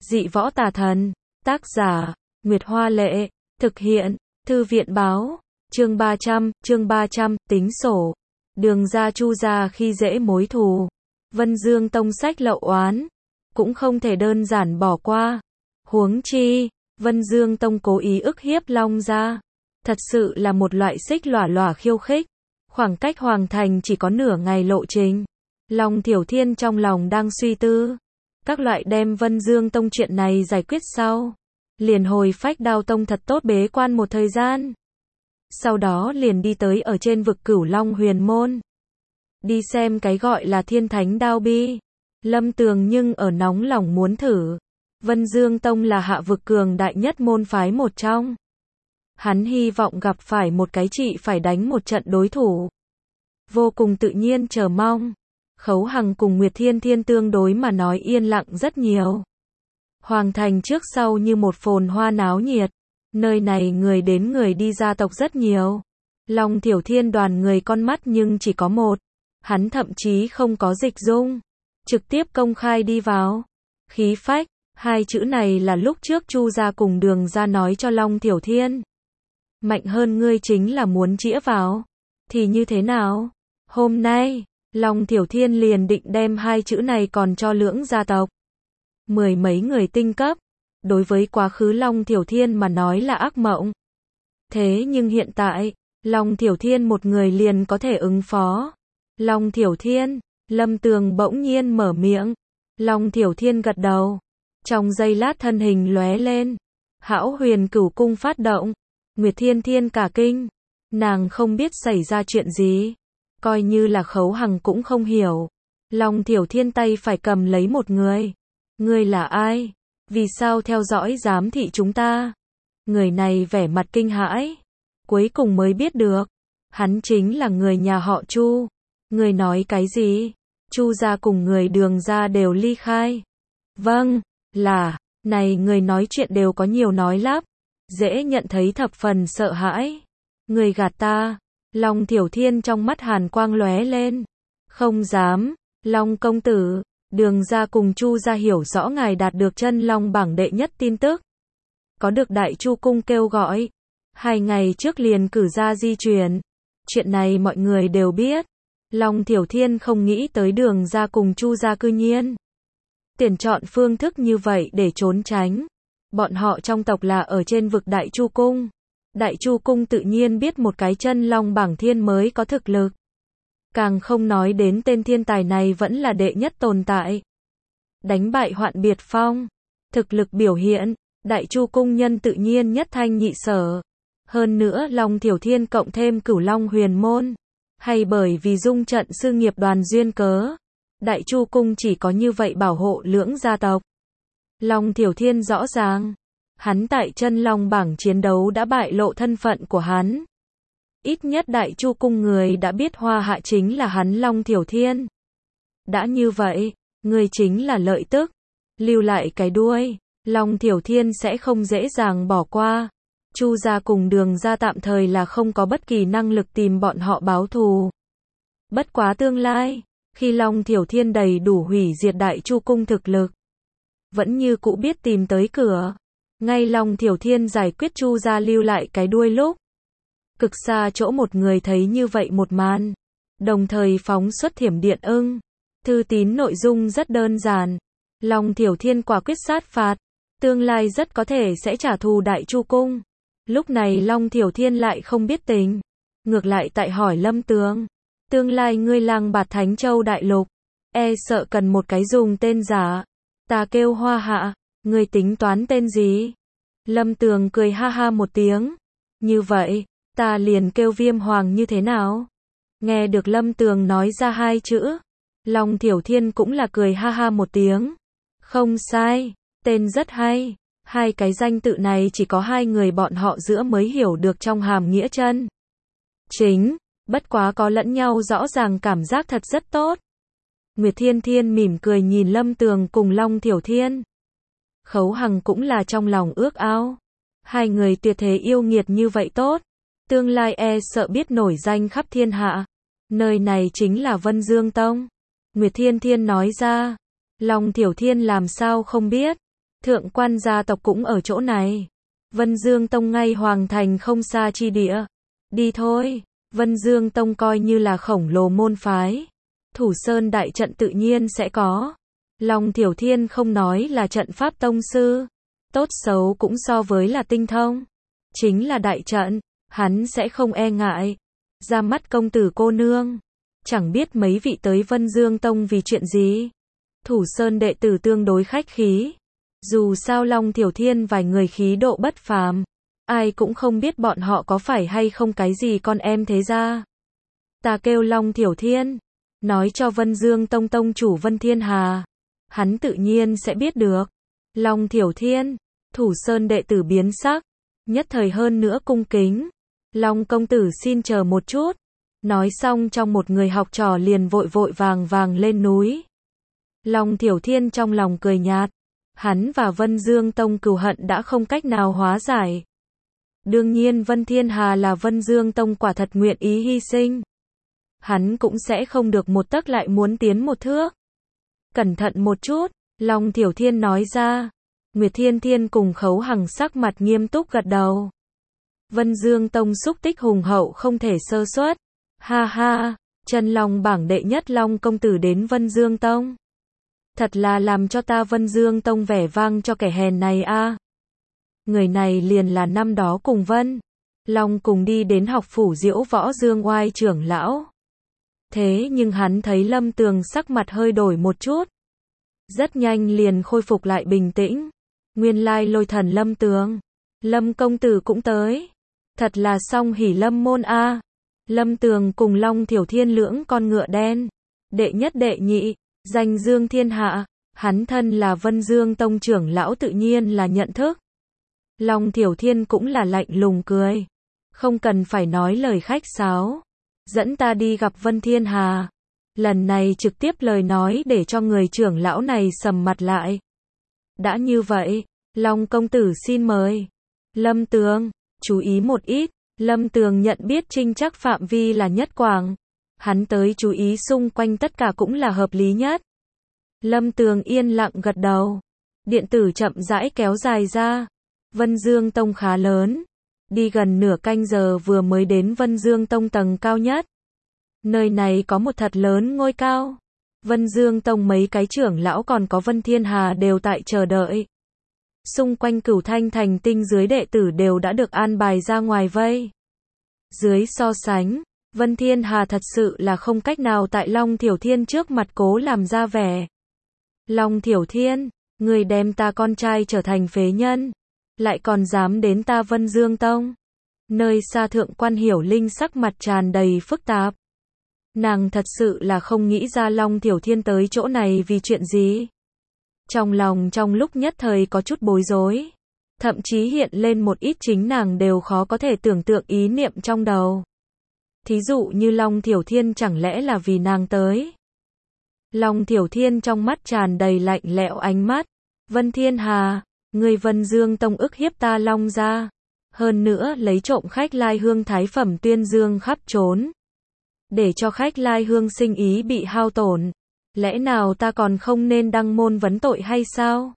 Dị võ tà thần. Tác giả, Nguyệt Hoa Lệ. Thực hiện, Thư viện Báo. Chương 300, tính sổ. Đường ra Chu gia khi dễ mối thù. Vân Dương Tông sách lậu oán. Cũng không thể đơn giản bỏ qua. Huống chi, Vân Dương Tông cố ý ức hiếp Long gia. Thật sự là một loại xích lỏa lỏa khiêu khích. Khoảng cách Hoàng Thành chỉ có nửa ngày lộ trình. Long Thiểu Thiên trong lòng đang suy tư. Các loại đem Vân Dương Tông chuyện này giải quyết sau. Liền hồi Phách Đao Tông thật tốt bế quan một thời gian. Sau đó liền đi tới ở trên vực Cửu Long Huyền Môn. Đi xem cái gọi là Thiên Thánh Đao Bi. Lâm Tường nhưng ở nóng lòng muốn thử. Vân Dương Tông là hạ vực cường đại nhất môn phái một trong. Hắn hy vọng gặp phải một cái trị phải đánh một trận đối thủ. Vô cùng tự nhiên chờ mong. Khấu Hằng cùng Nguyệt Thiên Thiên tương đối mà nói yên lặng rất nhiều. Hoàng Thành trước sau như một phồn hoa náo nhiệt. Nơi này người đến người đi gia tộc rất nhiều. Long Thiểu Thiên đoàn người con mắt nhưng chỉ có một. Hắn thậm chí không có dịch dung. Trực tiếp công khai đi vào. Khí phách, hai chữ này là lúc trước Chu gia cùng Đường gia nói cho Long Thiểu Thiên. Mạnh hơn ngươi chính là muốn chĩa vào. Thì như thế nào? Hôm nay, Long Thiểu Thiên liền định đem hai chữ này còn cho lưỡng gia tộc. Mười mấy người tinh cấp. Đối với quá khứ Long Thiểu Thiên mà nói là ác mộng. Thế nhưng hiện tại, Long Thiểu Thiên một người liền có thể ứng phó. Long Thiểu Thiên, Lâm Tường bỗng nhiên mở miệng. Long Thiểu Thiên gật đầu. Trong giây lát thân hình lóe lên. Hão Huyền Cửu Cung phát động. Nguyệt Thiên Thiên cả kinh. Nàng không biết xảy ra chuyện gì. Coi như là Khấu Hằng cũng không hiểu. Long Thiểu Thiên tay phải cầm lấy một người. Ngươi là ai? Vì sao theo dõi giám thị chúng ta? Người này vẻ mặt kinh hãi. Cuối cùng mới biết được. Hắn chính là người nhà họ Chu. Người nói cái gì? Chu gia cùng người Đường gia đều ly khai. Vâng, là, này người nói chuyện đều có nhiều nói lắp. Dễ nhận thấy thập phần sợ hãi. Người gạt ta. Long Thiểu Thiên trong mắt hàn quang lóe lên. Không dám, Long công tử. Đường gia cùng Chu gia hiểu rõ ngài đạt được chân long bảng đệ nhất tin tức. Có được Đại Chu cung kêu gọi. 2 ngày trước liền cử ra di chuyển. Chuyện này mọi người đều biết. Long Thiểu Thiên không nghĩ tới Đường gia cùng Chu gia cư nhiên tuyển chọn phương thức như vậy để trốn tránh. Bọn họ trong tộc là ở trên vực Đại Chu cung. Đại Chu cung tự nhiên biết một cái chân long bảng thiên mới có thực lực. Càng không nói đến tên thiên tài này vẫn là đệ nhất tồn tại. Đánh bại Hoạn Biệt Phong. Thực lực biểu hiện, Đại Chu cung nhân tự nhiên nhất thanh nhị sở. Hơn nữa Long Thiểu Thiên cộng thêm Cửu Long Huyền Môn. Hay bởi vì dung trận sư nghiệp đoàn duyên cớ. Đại Chu cung chỉ có như vậy bảo hộ lưỡng gia tộc. Long Thiểu Thiên rõ ràng. Hắn tại chân long bảng chiến đấu đã bại lộ thân phận của hắn. Ít nhất Đại Chu cung người đã biết Hoa Hạ chính là hắn Long Thiểu Thiên. Đã như vậy, người chính là lợi tức. Lưu lại cái đuôi, Long Thiểu Thiên sẽ không dễ dàng bỏ qua. Chu gia cùng Đường gia tạm thời là không có bất kỳ năng lực tìm bọn họ báo thù. Bất quá tương lai, khi Long Thiểu Thiên đầy đủ hủy diệt Đại Chu cung thực lực, vẫn như cũ biết tìm tới cửa. Ngay Long Thiểu Thiên giải quyết Chu gia lưu lại cái đuôi lúc. Cực xa chỗ một người thấy như vậy một màn. Đồng thời phóng xuất thiểm điện ưng. Thư tín nội dung rất đơn giản. Long Thiểu Thiên quả quyết sát phạt. Tương lai rất có thể sẽ trả thù Đại Chu cung. Lúc này Long Thiểu Thiên lại không biết tình. Ngược lại tại hỏi Lâm Tường. Tương lai ngươi Lang Bạt Thánh Châu Đại Lục. E sợ cần một cái dùng tên giả. Ta kêu Hoa Hạ. Ngươi tính toán tên gì? Lâm Tường cười ha ha một tiếng. Như vậy, ta liền kêu Viêm Hoàng như thế nào? Nghe được Lâm Tường nói ra hai chữ. Long Thiểu Thiên cũng là cười ha ha một tiếng. Không sai, tên rất hay. Hai cái danh tự này chỉ có hai người bọn họ giữa mới hiểu được trong hàm nghĩa chân chính. Bất quá có lẫn nhau rõ ràng cảm giác thật rất tốt. Nguyệt Thiên Thiên mỉm cười nhìn Lâm Tường cùng Long Thiểu Thiên. Khấu Hằng cũng là trong lòng ước ao. Hai người tuyệt thế yêu nghiệt như vậy tốt. Tương lai e sợ biết nổi danh khắp thiên hạ. Nơi này chính là Vân Dương Tông. Nguyệt Thiên Thiên nói ra. Long Thiểu Thiên làm sao không biết. Thượng quan gia tộc cũng ở chỗ này. Vân Dương Tông ngay hoàng thành không xa chi địa. Đi thôi, Vân Dương Tông coi như là khổng lồ môn phái. Thủ Sơn đại trận tự nhiên sẽ có. Long Thiểu Thiên không nói là trận pháp tông sư. Tốt xấu cũng so với là tinh thông. Chính là đại trận, hắn sẽ không e ngại. Ra mắt công tử cô nương. Chẳng biết mấy vị tới Vân Dương Tông vì chuyện gì. Thủ Sơn đệ tử tương đối khách khí. Dù sao Long Thiểu Thiên vài người khí độ bất phàm. Ai cũng không biết bọn họ có phải hay không cái gì con em thế ra. Ta kêu Long Thiểu Thiên. Nói cho Vân Dương Tông tông chủ Vân Thiên Hà. Hắn tự nhiên sẽ biết được. Long Thiểu Thiên. Thủ Sơn đệ tử biến sắc. Nhất thời hơn nữa cung kính. Long công tử xin chờ một chút. Nói xong trong một người học trò liền vội vội vàng vàng lên núi. Long Thiểu Thiên trong lòng cười nhạt. Hắn và Vân Dương Tông cừu hận đã không cách nào hóa giải. Đương nhiên Vân Thiên Hà là Vân Dương Tông quả thật nguyện ý hy sinh. Hắn cũng sẽ không được một tấc lại muốn tiến một thước. Cẩn thận một chút, Long Thiểu Thiên nói ra. Nguyệt Thiên Thiên cùng Khấu Hằng sắc mặt nghiêm túc gật đầu. Vân Dương Tông xúc tích hùng hậu không thể sơ suất. Ha ha, Chân Long bảng đệ nhất Long công tử đến Vân Dương Tông. Thật là làm cho ta Vân Dương Tông vẻ vang cho kẻ hèn này a. Người này liền là năm đó cùng Vân Long cùng đi đến học phủ Diễu Võ Dương Oai trưởng lão. Thế nhưng hắn thấy Lâm Tường sắc mặt hơi đổi một chút. Rất nhanh liền khôi phục lại bình tĩnh. Nguyên lai Lôi Thần Lâm Tường. Lâm công tử cũng tới. Thật là song hỉ lâm môn a. Lâm Tường cùng Long Thiểu Thiên lưỡng con ngựa đen. Đệ nhất đệ nhị, danh dương thiên hạ. Hắn thân là Vân Dương Tông trưởng lão tự nhiên là nhận thức. Long Thiểu Thiên cũng là lạnh lùng cười. Không cần phải nói lời khách sáo. Dẫn ta đi gặp Vân Thiên Hà. Lần này trực tiếp lời nói để cho người trưởng lão này sầm mặt lại. Đã như vậy, Long công tử xin mời. Lâm Tường, chú ý một ít. Lâm Tường nhận biết Trinh Trác phạm vi là nhất quảng. Hắn tới chú ý xung quanh tất cả cũng là hợp lý nhất. Lâm Tường yên lặng gật đầu. Điện tử chậm rãi kéo dài ra. Vân Dương Tông khá lớn. Đi gần nửa canh giờ vừa mới đến Vân Dương Tông tầng cao nhất. Nơi này có một thật lớn ngôi cao. Vân Dương Tông mấy cái trưởng lão còn có Vân Thiên Hà đều tại chờ đợi. Xung quanh Cửu Thanh Thành tinh dưới đệ tử đều đã được an bài ra ngoài vây. Dưới so sánh, Vân Thiên Hà thật sự là không cách nào tại Long Thiểu Thiên trước mặt cố làm ra vẻ. Long Thiểu Thiên, người đem ta con trai trở thành phế nhân, lại còn dám đến ta Vân Dương Tông. Nơi xa Thượng quan Hiểu Linh sắc mặt tràn đầy phức tạp. Nàng thật sự là không nghĩ ra Long Thiểu Thiên tới chỗ này vì chuyện gì. Trong lòng trong lúc nhất thời có chút bối rối. Thậm chí hiện lên một ít chính nàng đều khó có thể tưởng tượng ý niệm trong đầu. Thí dụ như Long Thiểu Thiên chẳng lẽ là vì nàng tới. Long Thiểu Thiên trong mắt tràn đầy lạnh lẽo ánh mắt. Vân Thiên Hà, người Vân Dương Tông ức hiếp ta Long gia. Hơn nữa lấy trộm khách lai hương thái phẩm tuyên dương khắp trốn. Để cho khách lai hương sinh ý bị hao tổn. Lẽ nào ta còn không nên đăng môn vấn tội hay sao?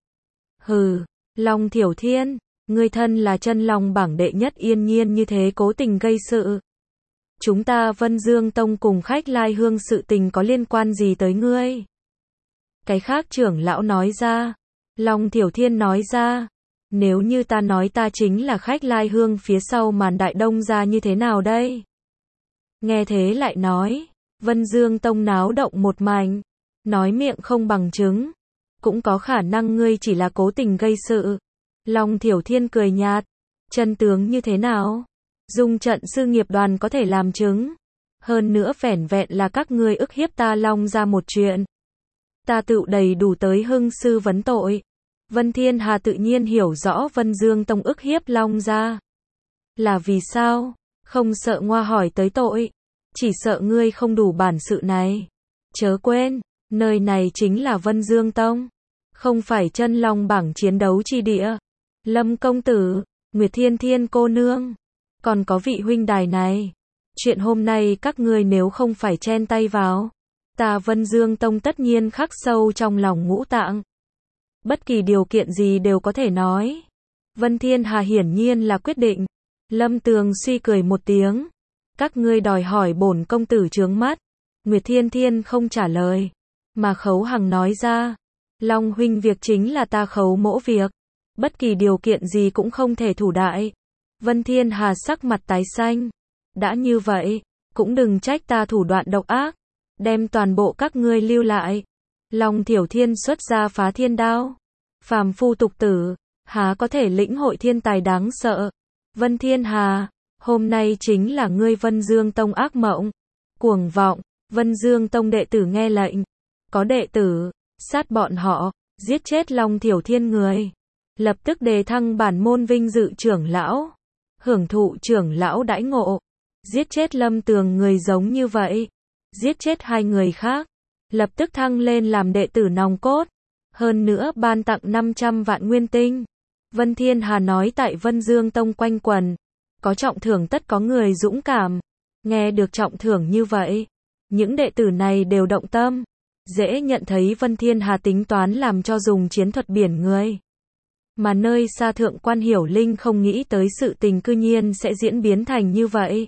Hừ, Long Thiểu Thiên, ngươi thân là Chân Long bảng đệ nhất yên nhiên như thế cố tình gây sự. Chúng ta Vân Dương Tông cùng khách lai hương sự tình có liên quan gì tới ngươi? Cái khác trưởng lão nói ra. Long Thiểu Thiên nói ra. Nếu như ta nói ta chính là khách lai hương phía sau màn Đại Đông gia như thế nào đây? Nghe thế lại nói. Vân Dương Tông náo động một mảnh. Nói miệng không bằng chứng. Cũng có khả năng ngươi chỉ là cố tình gây sự. Long Thiểu Thiên cười nhạt. Chân tướng như thế nào? Dung trận sư nghiệp đoàn có thể làm chứng. Hơn nữa vẻn vẹn là các ngươi ức hiếp ta Long ra một chuyện. Ta tự đầy đủ tới hưng sư vấn tội. Vân Thiên Hà tự nhiên hiểu rõ Vân Dương Tông ức hiếp Long ra. Là vì sao? Không sợ ngoa hỏi tới tội. Chỉ sợ ngươi không đủ bản sự này. Chớ quên, nơi này chính là Vân Dương Tông. Không phải Chân Long bảng chiến đấu chi địa. Lâm công tử, Nguyệt Thiên Thiên cô nương. Còn có vị huynh đài này. Chuyện hôm nay các ngươi nếu không phải chen tay vào. Ta Vân Dương Tông tất nhiên khắc sâu trong lòng ngũ tạng. Bất kỳ điều kiện gì đều có thể nói. Vân Thiên Hà hiển nhiên là quyết định. Lâm Tường suy cười một tiếng. Các ngươi đòi hỏi bổn công tử trướng mắt. Nguyệt Thiên Thiên không trả lời. Mà Khấu Hằng nói ra. Long huynh việc chính là ta Khấu mỗ việc. Bất kỳ điều kiện gì cũng không thể thủ đại. Vân Thiên Hà sắc mặt tái xanh. Đã như vậy, cũng đừng trách ta thủ đoạn độc ác. Đem toàn bộ các ngươi lưu lại. Long Thiểu Thiên xuất ra phá thiên đao. Phàm phu tục tử, há có thể lĩnh hội thiên tài đáng sợ. Vân Thiên Hà, hôm nay chính là ngươi Vân Dương Tông ác mộng. Cuồng vọng, Vân Dương Tông đệ tử nghe lệnh. Có đệ tử, sát bọn họ, giết chết Long Thiểu Thiên người. Lập tức đề thăng bản môn vinh dự trưởng lão. Hưởng thụ trưởng lão đãi ngộ. Giết chết Lâm Tường người giống như vậy. Giết chết 2 người khác. Lập tức thăng lên làm đệ tử nòng cốt. Hơn nữa ban tặng 500 vạn nguyên tinh. Vân Thiên Hà nói tại Vân Dương Tông quanh quần. Có trọng thưởng tất có người dũng cảm. Nghe được trọng thưởng như vậy. Những đệ tử này đều động tâm. Dễ nhận thấy Vân Thiên Hà tính toán làm cho dùng chiến thuật biển người. Mà nơi xa thượng quan Hiểu Linh không nghĩ tới sự tình cư nhiên sẽ diễn biến thành như vậy.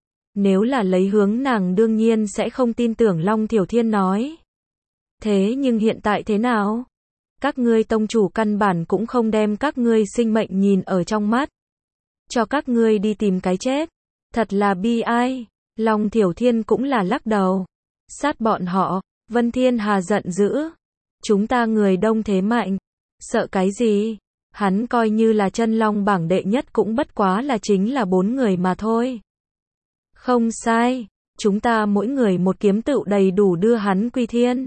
Nếu là lấy hướng nàng đương nhiên sẽ không tin tưởng Long Thiểu Thiên nói. Thế nhưng hiện tại thế nào? Các ngươi tông chủ căn bản cũng không đem các ngươi sinh mệnh nhìn ở trong mắt. Cho các ngươi đi tìm cái chết. Thật là bi ai. Long Thiểu Thiên cũng là lắc đầu. Sát bọn họ. Vân Thiên Hà giận dữ. Chúng ta người đông thế mạnh. Sợ cái gì? Hắn coi như là chân long bảng đệ nhất cũng bất quá là chính là 4 người mà thôi. Không sai. Chúng ta mỗi người một kiếm tựu đầy đủ đưa hắn quy thiên.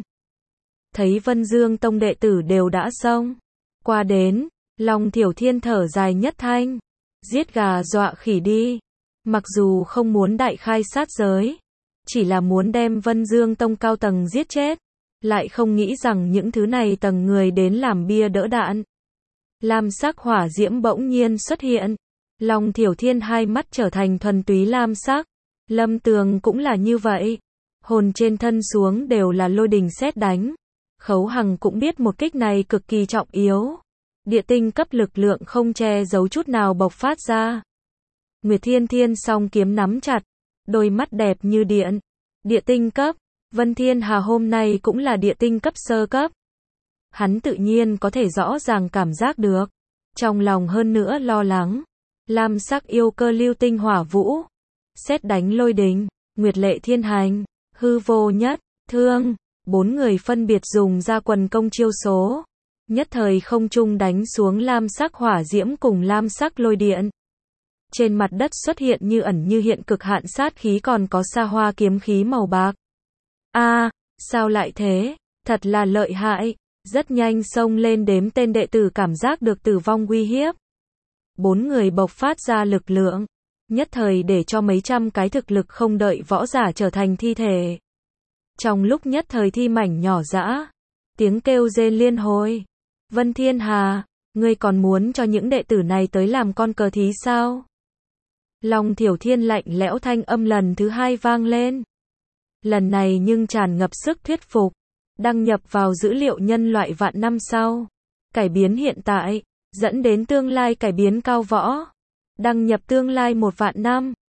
Thấy Vân Dương Tông đệ tử đều đã xong. Qua đến. Long Thiểu Thiên thở dài nhất thanh. Giết gà dọa khỉ đi. Mặc dù không muốn đại khai sát giới. Chỉ là muốn đem Vân Dương Tông cao tầng giết chết. Lại không nghĩ rằng những thứ này tầng người đến làm bia đỡ đạn. Lam sắc hỏa diễm bỗng nhiên xuất hiện. Long Thiểu Thiên hai mắt trở thành thuần túy lam sắc. Lâm Tường cũng là như vậy. Hồn trên thân xuống đều là lôi đình sét đánh. Khấu Hằng cũng biết một kích này cực kỳ trọng yếu. Địa tinh cấp lực lượng không che giấu chút nào bộc phát ra. Nguyệt Thiên Thiên song kiếm nắm chặt. Đôi mắt đẹp như điện. Địa tinh cấp. Vân Thiên Hà hôm nay cũng là địa tinh cấp sơ cấp. Hắn tự nhiên có thể rõ ràng cảm giác được. Trong lòng hơn nữa lo lắng. Lam sắc yêu cơ lưu tinh hỏa vũ. Sét đánh lôi đình. Nguyệt lệ thiên hành. Hư vô nhất. Thương. 4 người phân biệt dùng ra quần công chiêu số. Nhất thời không trung đánh xuống lam sắc hỏa diễm cùng lam sắc lôi điện. Trên mặt đất xuất hiện như ẩn như hiện cực hạn sát khí còn có xa hoa kiếm khí màu bạc. Sao lại thế? Thật là lợi hại. Rất nhanh xông lên đếm tên đệ tử cảm giác được tử vong uy hiếp. 4 người bộc phát ra lực lượng. Nhất thời để cho mấy trăm cái thực lực không đợi võ giả trở thành thi thể. Trong lúc nhất thời thi mảnh nhỏ dã. Tiếng kêu rên liên hồi. Vân Thiên Hà, ngươi còn muốn cho những đệ tử này tới làm con cờ thí sao? Long Thiểu Thiên lạnh lẽo thanh âm lần thứ 2 vang lên. Lần này nhưng tràn ngập sức thuyết phục. Đăng nhập vào dữ liệu nhân loại vạn năm sau. Cải biến hiện tại, dẫn đến tương lai cải biến cao võ. Đăng nhập tương lai 1 vạn năm.